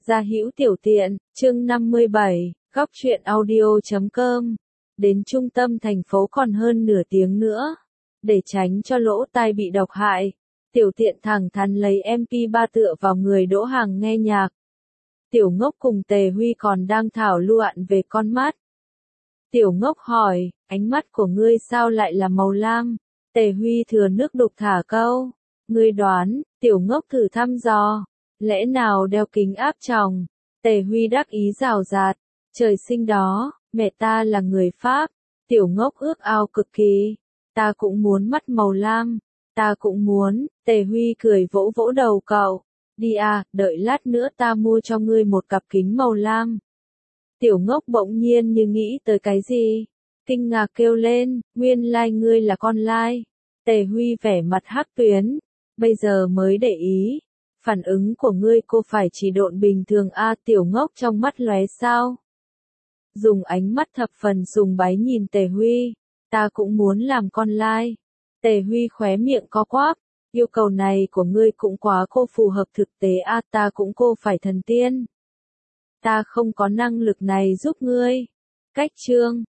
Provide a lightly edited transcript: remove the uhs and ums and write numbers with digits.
Gia Hữu Tiểu Tiện, chương 57, góc truyện audio.com. Đến trung tâm thành phố còn hơn nửa tiếng nữa. Để tránh cho lỗ tai bị độc hại, Tiểu Tiện thẳng thắn lấy MP3 tựa vào người Đỗ Hằng nghe nhạc. Tiểu Ngốc cùng Tề Huy còn đang thảo luận về con mắt. Tiểu Ngốc hỏi, ánh mắt của ngươi sao lại là màu lam? Tề Huy thừa nước đục thả câu. Ngươi đoán, Tiểu Ngốc thử thăm dò. Lẽ nào đeo kính áp tròng? Tề Huy đắc ý rào rạt. Trời sinh đó, mẹ ta là người Pháp. Tiểu Ngốc ước ao cực kỳ. Ta cũng muốn mắt màu lam. Ta cũng muốn. Tề Huy cười vỗ vỗ đầu cậu. Đi à, đợi lát nữa ta mua cho ngươi một cặp kính màu lam. Tiểu Ngốc bỗng nhiên như nghĩ tới cái gì. Kinh ngạc kêu lên, nguyên lai ngươi là con lai. Tề Huy vẻ mặt hắc tuyến. Bây giờ mới để ý. Phản ứng của ngươi cô phải chỉ độn bình thường a. Tiểu Ngốc trong mắt lóe sao. Dùng ánh mắt thập phần sùng bái nhìn Tề Huy. Ta cũng muốn làm con lai. Tề Huy khóe miệng co quắp. Yêu cầu này của ngươi cũng quá cô phù hợp thực tế a. Ta cũng cô phải thần tiên. Ta không có năng lực này giúp ngươi. Cách chương